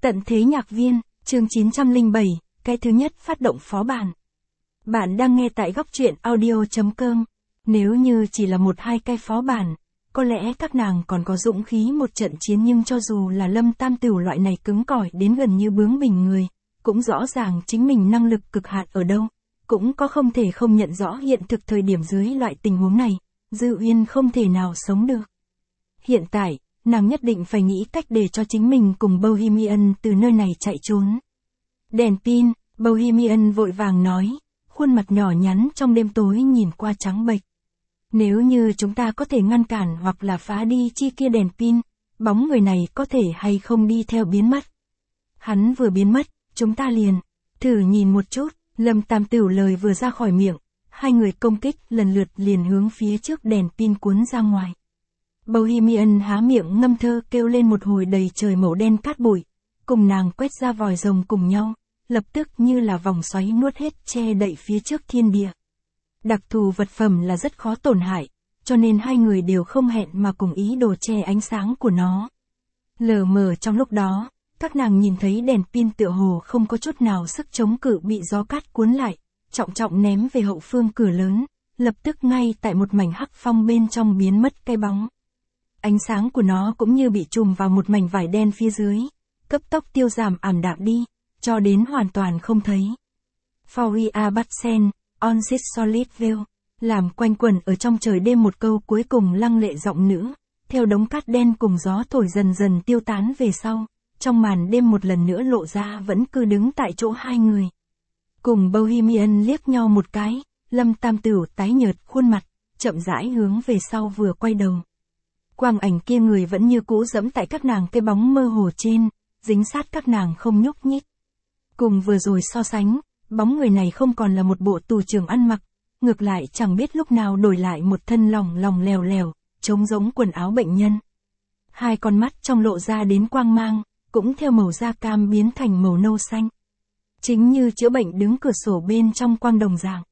Tận thế nhạc viên, chương 907, cái thứ nhất phát động phó bản. Bạn đang nghe tại góc truyện audio.com. Nếu như chỉ là một hai cái phó bản, có lẽ các nàng còn có dũng khí một trận chiến, nhưng cho dù là Lâm Tam Tửu loại này cứng cỏi đến gần như bướng bỉnh người, cũng rõ ràng chính mình năng lực cực hạn ở đâu, cũng có không thể không nhận rõ hiện thực thời điểm dưới loại tình huống này, Dư Uyên không thể nào sống được. Hiện tại, nàng nhất định phải nghĩ cách để cho chính mình cùng Bohemian từ nơi này chạy trốn. Đèn pin, Bohemian vội vàng nói, khuôn mặt nhỏ nhắn trong đêm tối nhìn qua trắng bệch. Nếu như chúng ta có thể ngăn cản hoặc là phá đi chi kia đèn pin, bóng người này có thể hay không đi theo biến mất. Hắn vừa biến mất, chúng ta liền thử nhìn một chút. Lâm Tam Tửu lời vừa ra khỏi miệng, hai người công kích lần lượt liền hướng phía trước đèn pin cuốn ra ngoài. Bohemian há miệng ngâm thơ kêu lên một hồi, đầy trời màu đen cát bụi, cùng nàng quét ra vòi rồng cùng nhau, lập tức như là vòng xoáy nuốt hết che đậy phía trước thiên địa. Đặc thù vật phẩm là rất khó tổn hại, cho nên hai người đều không hẹn mà cùng ý đồ che ánh sáng của nó. Lờ mờ trong lúc đó, các nàng nhìn thấy đèn pin tựa hồ không có chút nào sức chống cự, bị gió cát cuốn lại, trọng trọng ném về hậu phương cửa lớn, lập tức ngay tại một mảnh hắc phong bên trong biến mất cái bóng. Ánh sáng của nó cũng như bị trùm vào một mảnh vải đen phía dưới, cấp tốc tiêu giảm ảm đạm đi, cho đến hoàn toàn không thấy. Foria Batsen, on this solid veil, làm quanh quẩn ở trong trời đêm một câu cuối cùng lăng lệ giọng nữ, theo đống cát đen cùng gió thổi dần dần tiêu tán về sau, trong màn đêm một lần nữa lộ ra vẫn cứ đứng tại chỗ hai người. Cùng Bohemian liếc nhau một cái, Lâm Tam Tửu tái nhợt khuôn mặt, chậm rãi hướng về sau vừa quay đầu. Quang ảnh kia người vẫn như cũ dẫm tại các nàng cái bóng mơ hồ trên, dính sát các nàng không nhúc nhích. Cùng vừa rồi so sánh, bóng người này không còn là một bộ tù trưởng ăn mặc, ngược lại chẳng biết lúc nào đổi lại một thân lỏng lỏng lèo lèo, trông giống quần áo bệnh nhân. Hai con mắt trong lộ ra đến quang mang, cũng theo màu da cam biến thành màu nâu xanh. Chính như chữa bệnh đứng cửa sổ bên trong quang đồng dạng.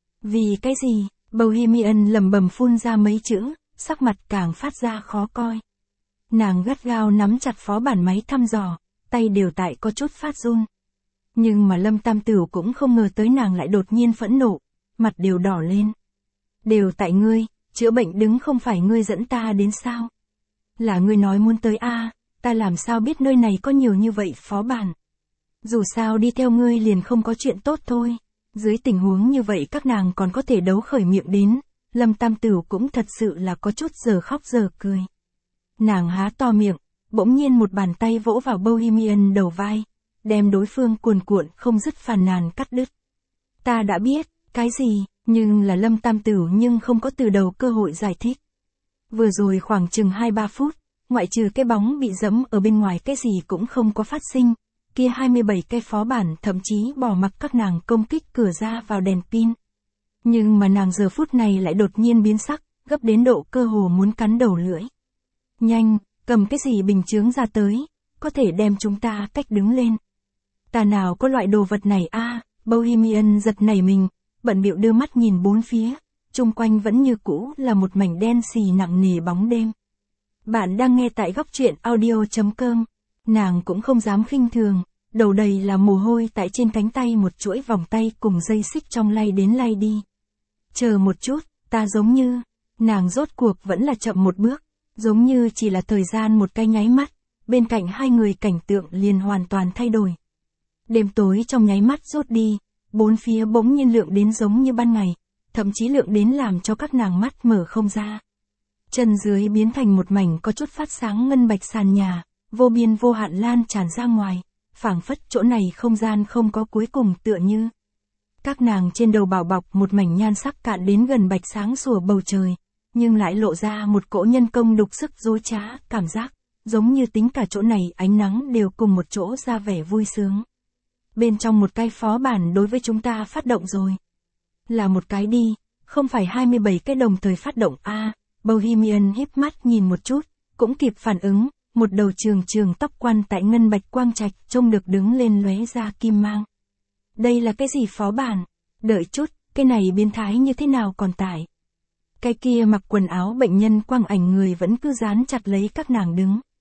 Vì cái gì? Bohemian lẩm bẩm phun ra mấy chữ, sắc mặt càng phát ra khó coi. Nàng gắt gao nắm chặt phó bản máy thăm dò, tay đều tại có chút phát run. Nhưng mà Lâm Tam Tửu cũng không ngờ tới nàng lại đột nhiên phẫn nộ, mặt đều đỏ lên. Đều tại ngươi, chữa bệnh đứng không phải ngươi dẫn ta đến sao? Là ngươi nói muốn tới a, ta làm sao biết nơi này có nhiều như vậy phó bản? Dù sao đi theo ngươi liền không có chuyện tốt thôi. Dưới tình huống như vậy các nàng còn có thể đấu khởi miệng đến, Lâm Tam Tửu cũng thật sự là có chút giờ khóc giờ cười. Nàng há to miệng, bỗng nhiên một bàn tay vỗ vào Bohemian đầu vai, đem đối phương cuồn cuộn không dứt phàn nàn cắt đứt. Ta đã biết, cái gì, nhưng là Lâm Tam Tửu nhưng không có từ đầu cơ hội giải thích. Vừa rồi khoảng chừng 2-3 phút, ngoại trừ cái bóng bị dẫm ở bên ngoài cái gì cũng không có phát sinh, kia 27 cái phó bản thậm chí bỏ mặc các nàng công kích cửa ra vào đèn pin. Nhưng mà nàng giờ phút này lại đột nhiên biến sắc, gấp đến độ cơ hồ muốn cắn đầu lưỡi. Nhanh, cầm cái gì bình chướng ra tới, có thể đem chúng ta cách đứng lên. Ta nào có loại đồ vật này a. Bohemian giật nảy mình, bận bịu đưa mắt nhìn bốn phía, chung quanh vẫn như cũ là một mảnh đen xì nặng nề bóng đêm. Bạn đang nghe tại góc truyện audio.com, nàng cũng không dám khinh thường, đầu đầy là mồ hôi, tại trên cánh tay một chuỗi vòng tay cùng dây xích trong lay đến lay đi. Chờ một chút, ta giống như, nàng rốt cuộc vẫn là chậm một bước, giống như chỉ là thời gian một cái nháy mắt, bên cạnh hai người cảnh tượng liền hoàn toàn thay đổi. Đêm tối trong nháy mắt rút đi, bốn phía bỗng nhiên lượng đến giống như ban ngày, thậm chí lượng đến làm cho các nàng mắt mở không ra. Chân dưới biến thành một mảnh có chút phát sáng ngân bạch sàn nhà, vô biên vô hạn lan tràn ra ngoài, phảng phất chỗ này không gian không có cuối cùng, tựa như các nàng trên đầu bảo bọc một mảnh nhan sắc cạn đến gần bạch sáng sủa bầu trời, nhưng lại lộ ra một cỗ nhân công đục sức dối trá, cảm giác giống như tính cả chỗ này ánh nắng đều cùng một chỗ ra vẻ vui sướng. Bên trong một cái phó bản đối với chúng ta phát động rồi. Là một cái đi, không phải 27 cái đồng thời phát động a. Bohemian híp mắt nhìn một chút, cũng kịp phản ứng, một đầu trường tóc quan tại ngân bạch quang trạch trông được đứng lên lóe ra kim mang. Đây là cái gì phó bản? Đợi chút, cái này biến thái như thế nào còn tải? Cái kia mặc quần áo bệnh nhân quang ảnh người vẫn cứ dán chặt lấy các nàng đứng.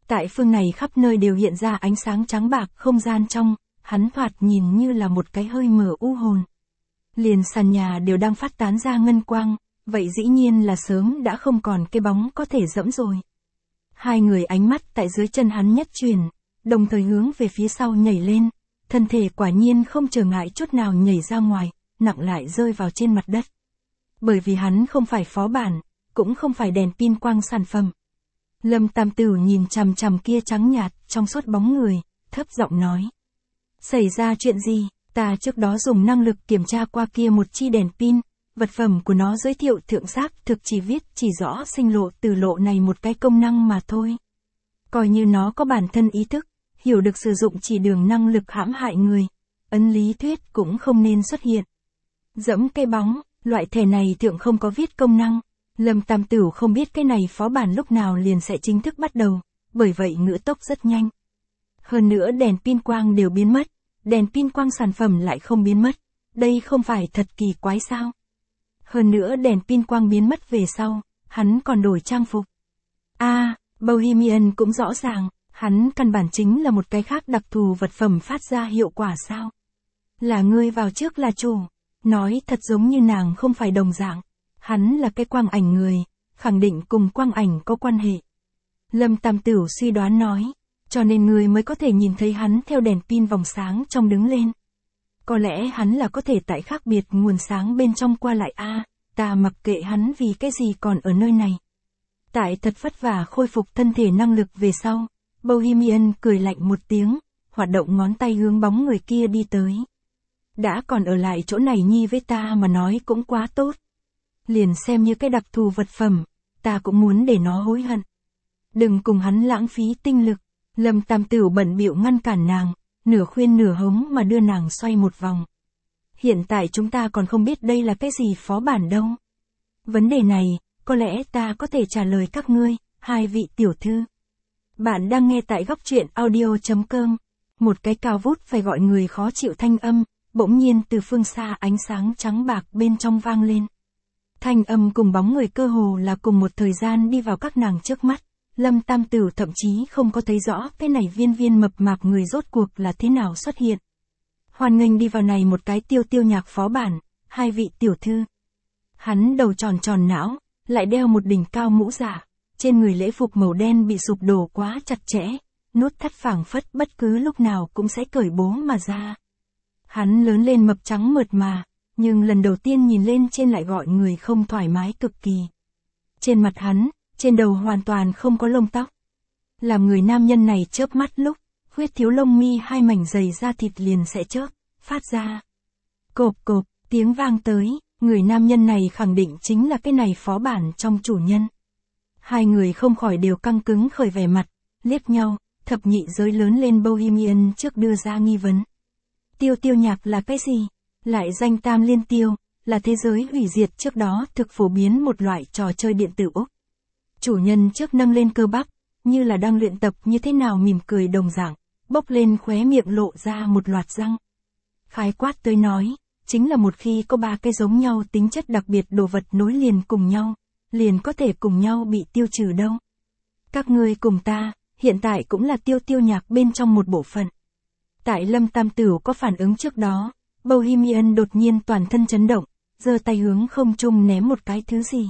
Tại phương này khắp nơi đều hiện ra ánh sáng trắng bạc không gian trong, hắn thoạt nhìn như là một cái hơi mở u hồn. Liền sàn nhà đều đang phát tán ra ngân quang, vậy dĩ nhiên là sớm đã không còn cái bóng có thể dẫm rồi. Hai người ánh mắt tại dưới chân hắn nhất chuyển, đồng thời hướng về phía sau nhảy lên, thân thể quả nhiên không trở ngại chút nào nhảy ra ngoài, nặng lại rơi vào trên mặt đất. Bởi vì hắn không phải phó bản, cũng không phải đèn pin quang sản phẩm. Lâm Tam Tử nhìn chằm chằm kia trắng nhạt trong suốt bóng người, thấp giọng nói. Xảy ra chuyện gì? Ta trước đó dùng năng lực kiểm tra qua kia một chi đèn pin, vật phẩm của nó giới thiệu thượng xác thực chỉ viết chỉ rõ sinh lộ từ lộ này một cái công năng mà thôi. Coi như nó có bản thân ý thức, hiểu được sử dụng chỉ đường năng lực hãm hại người, ấn lý thuyết cũng không nên xuất hiện. Dẫm cây bóng, loại thẻ này thượng không có viết công năng. Lâm Tam Tử không biết cái này phó bản lúc nào liền sẽ chính thức bắt đầu, bởi vậy ngữ tốc rất nhanh. Hơn nữa đèn pin quang đều biến mất, đèn pin quang sản phẩm lại không biến mất, đây không phải thật kỳ quái sao? Hơn nữa đèn pin quang biến mất về sau, hắn còn đổi trang phục. Bohemian cũng rõ ràng, hắn căn bản chính là một cái khác đặc thù vật phẩm phát ra hiệu quả sao? Là ngươi vào trước là chủ, nói thật giống như nàng không phải đồng dạng. Hắn là cái quang ảnh người, khẳng định cùng quang ảnh có quan hệ. Lâm Tam Tử suy đoán nói, cho nên người mới có thể nhìn thấy hắn theo đèn pin vòng sáng trong đứng lên. Có lẽ hắn là có thể tại khác biệt nguồn sáng bên trong qua lại ta mặc kệ hắn vì cái gì còn ở nơi này. Tại thật vất vả khôi phục thân thể năng lực về sau, Bohemian cười lạnh một tiếng, hoạt động ngón tay hướng bóng người kia đi tới. Đã còn ở lại chỗ này nhi với ta mà nói cũng quá tốt. Liền xem như cái đặc thù vật phẩm, ta cũng muốn để nó hối hận. Đừng cùng hắn lãng phí tinh lực. Lâm Tam Tử bận bịu ngăn cản nàng, nửa khuyên nửa hống mà đưa nàng xoay một vòng. Hiện tại chúng ta còn không biết đây là cái gì phó bản đâu. Vấn đề này, có lẽ ta có thể trả lời các ngươi, hai vị tiểu thư. Bạn đang nghe tại góc truyện audio.com. Một cái cao vút phải gọi người khó chịu thanh âm, bỗng nhiên từ phương xa ánh sáng trắng bạc bên trong vang lên. Thanh âm cùng bóng người cơ hồ là cùng một thời gian đi vào các nàng trước mắt. Lâm Tam Tử thậm chí không có thấy rõ cái này viên viên mập mạp người rốt cuộc là thế nào xuất hiện. Hoan nghênh đi vào này một cái tiêu nhạc phó bản, hai vị tiểu thư. Hắn đầu tròn tròn não, lại đeo một đỉnh cao mũ giả, trên người lễ phục màu đen bị sụp đổ quá chặt chẽ, nút thắt phảng phất bất cứ lúc nào cũng sẽ cởi bố mà ra. Hắn lớn lên mập trắng mượt mà, nhưng lần đầu tiên nhìn lên trên lại gọi người không thoải mái cực kỳ. Trên mặt hắn, trên đầu hoàn toàn không có lông tóc. Làm người nam nhân này chớp mắt lúc, huyết thiếu lông mi hai mảnh dày da thịt liền sẽ chớp, phát ra. Cộp cộp, tiếng vang tới, người nam nhân này khẳng định chính là cái này phó bản trong chủ nhân. Hai người không khỏi đều căng cứng khởi vẻ mặt, liếc nhau, thập nhị giới lớn lên Bohemian trước đưa ra nghi vấn. Tiêu nhạc là cái gì? Lại danh tam liên tiêu, là thế giới hủy diệt trước đó thực phổ biến một loại trò chơi điện tử Úc. Chủ nhân trước nâng lên cơ bắp, như là đang luyện tập như thế nào mỉm cười đồng dạng, bốc lên khóe miệng lộ ra một loạt răng. Khái quát tới nói, chính là một khi có ba cái giống nhau tính chất đặc biệt đồ vật nối liền cùng nhau, liền có thể cùng nhau bị tiêu trừ đâu. Các ngươi cùng ta, hiện tại cũng là tiêu nhạc bên trong một bộ phận. Tại Lâm Tam Tử có phản ứng trước đó, Bohemian đột nhiên toàn thân chấn động, giơ tay hướng không trung ném một cái thứ gì.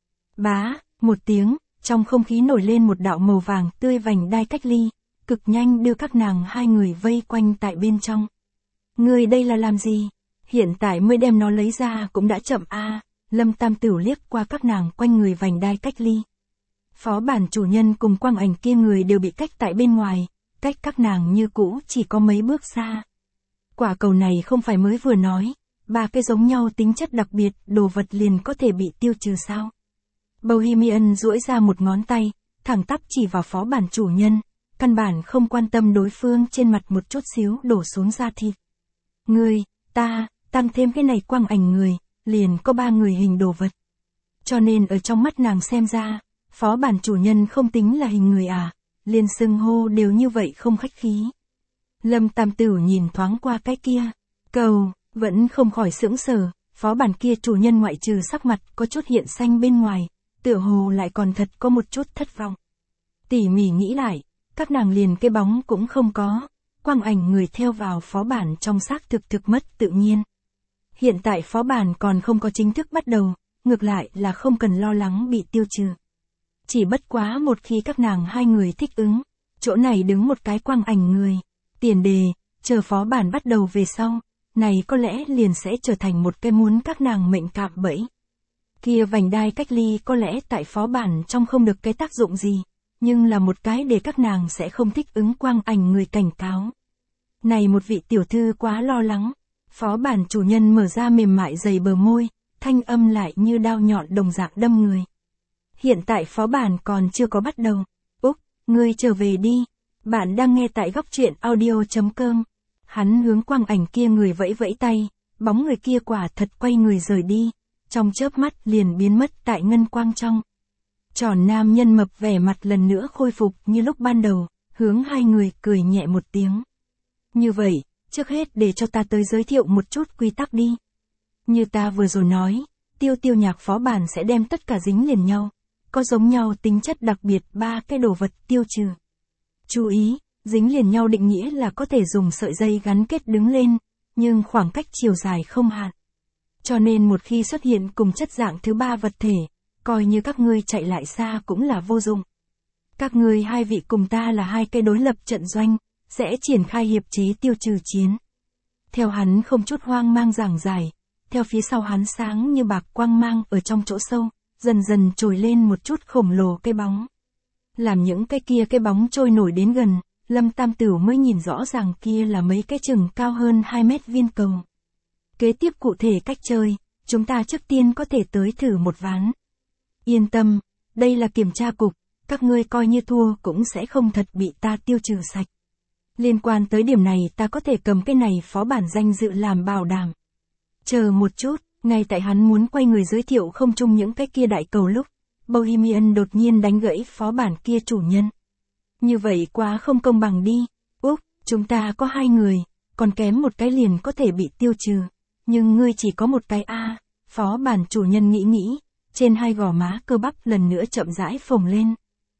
Bá, một tiếng, trong không khí nổi lên một đạo màu vàng tươi vành đai cách ly, cực nhanh đưa các nàng hai người vây quanh tại bên trong. Người đây là làm gì? Hiện tại mới đem nó lấy ra cũng đã chậm Lâm Tam Tử liếc qua các nàng quanh người vành đai cách ly. Phó bản chủ nhân cùng quang ảnh kia người đều bị cách tại bên ngoài, cách các nàng như cũ chỉ có mấy bước xa. Quả cầu này không phải mới vừa nói, ba cái giống nhau tính chất đặc biệt, đồ vật liền có thể bị tiêu trừ sao? Bohemian duỗi ra một ngón tay, thẳng tắp chỉ vào phó bản chủ nhân, căn bản không quan tâm đối phương trên mặt một chút xíu đổ xuống da thịt. Người, ta, tăng thêm cái này quang ảnh người, liền có ba người hình đồ vật. Cho nên ở trong mắt nàng xem ra, phó bản chủ nhân không tính là hình người liền xưng hô đều như vậy không khách khí. Lâm Tam Tử nhìn thoáng qua cái kia, cầu, vẫn không khỏi sững sờ, phó bản kia chủ nhân ngoại trừ sắc mặt có chút hiện xanh bên ngoài, tựa hồ lại còn thật có một chút thất vọng. Tỉ mỉ nghĩ lại, các nàng liền cái bóng cũng không có, quang ảnh người theo vào phó bản trong xác thực mất tự nhiên. Hiện tại phó bản còn không có chính thức bắt đầu, ngược lại là không cần lo lắng bị tiêu trừ. Chỉ bất quá một khi các nàng hai người thích ứng, chỗ này đứng một cái quang ảnh người, tiền đề, chờ phó bản bắt đầu về sau, này có lẽ liền sẽ trở thành một cái muốn các nàng mệnh cạm bẫy. Kia vành đai cách ly có lẽ tại phó bản trong không được cái tác dụng gì, nhưng là một cái để các nàng sẽ không thích ứng quang ảnh người cảnh cáo. Này một vị tiểu thư quá lo lắng, phó bản chủ nhân mở ra mềm mại dày bờ môi, thanh âm lại như đao nhọn đồng dạng đâm người. Hiện tại phó bản còn chưa có bắt đầu. Úc, ngươi trở về đi. Bạn đang nghe tại góc truyện audio.com. Hắn hướng quang ảnh kia người vẫy vẫy tay, bóng người kia quả thật quay người rời đi, trong chớp mắt liền biến mất tại ngân quang trong. Tròn nam nhân mập vẻ mặt lần nữa khôi phục như lúc ban đầu, hướng hai người cười nhẹ một tiếng. Như vậy, trước hết để cho ta tới giới thiệu một chút quy tắc đi. Như ta vừa rồi nói, tiêu nhạc phó bản sẽ đem tất cả dính liền nhau, có giống nhau tính chất đặc biệt 3 cái đồ vật tiêu trừ. Chú ý, dính liền nhau định nghĩa là có thể dùng sợi dây gắn kết đứng lên, nhưng khoảng cách chiều dài không hạn. Cho nên một khi xuất hiện cùng chất dạng thứ 3 vật thể, coi như các ngươi chạy lại xa cũng là vô dụng. Các ngươi hai vị cùng ta là hai cái đối lập trận doanh, sẽ triển khai hiệp chí tiêu trừ chiến. Theo hắn không chút hoang mang giảng giải, theo phía sau hắn sáng như bạc quang mang ở trong chỗ sâu, dần dần trồi lên một chút khổng lồ cái bóng. Làm những cái bóng trôi nổi đến gần, Lâm Tam Tửu mới nhìn rõ ràng kia là mấy cái chừng cao hơn 2 mét viên cầu. Kế tiếp cụ thể cách chơi, chúng ta trước tiên có thể tới thử một ván. Yên tâm, đây là kiểm tra cục, các ngươi coi như thua cũng sẽ không thật bị ta tiêu trừ sạch. Liên quan tới điểm này ta có thể cầm cái này phó bản danh dự làm bảo đảm. Chờ một chút, ngay tại hắn muốn quay người giới thiệu không chung những cái kia đại cầu lúc, Bohemian đột nhiên đánh gãy phó bản kia chủ nhân. Như vậy quá không công bằng đi. Úc, chúng ta có 2 người, còn kém một cái liền có thể bị tiêu trừ. Nhưng ngươi chỉ có một cái a. Phó bản chủ nhân nghĩ, trên hai gò má cơ bắp lần nữa chậm rãi phồng lên.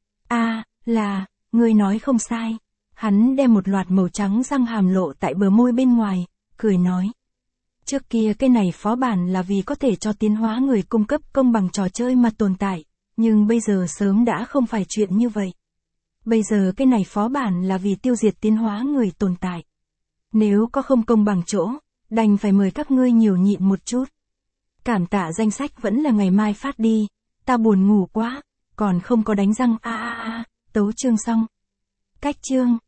Là, ngươi nói không sai. Hắn đem một loạt màu trắng răng hàm lộ tại bờ môi bên ngoài, cười nói. Trước kia cái này phó bản là vì có thể cho tiến hóa người cung cấp công bằng trò chơi mà tồn tại, nhưng bây giờ sớm đã không phải chuyện như vậy. Bây giờ cái này phó bản là vì tiêu diệt tiến hóa người tồn tại. Nếu có không công bằng chỗ, đành phải mời các ngươi nhiều nhịn một chút. Cảm tạ danh sách vẫn là ngày mai phát đi, ta buồn ngủ quá, còn không có đánh răng tấu chương xong. Cách chương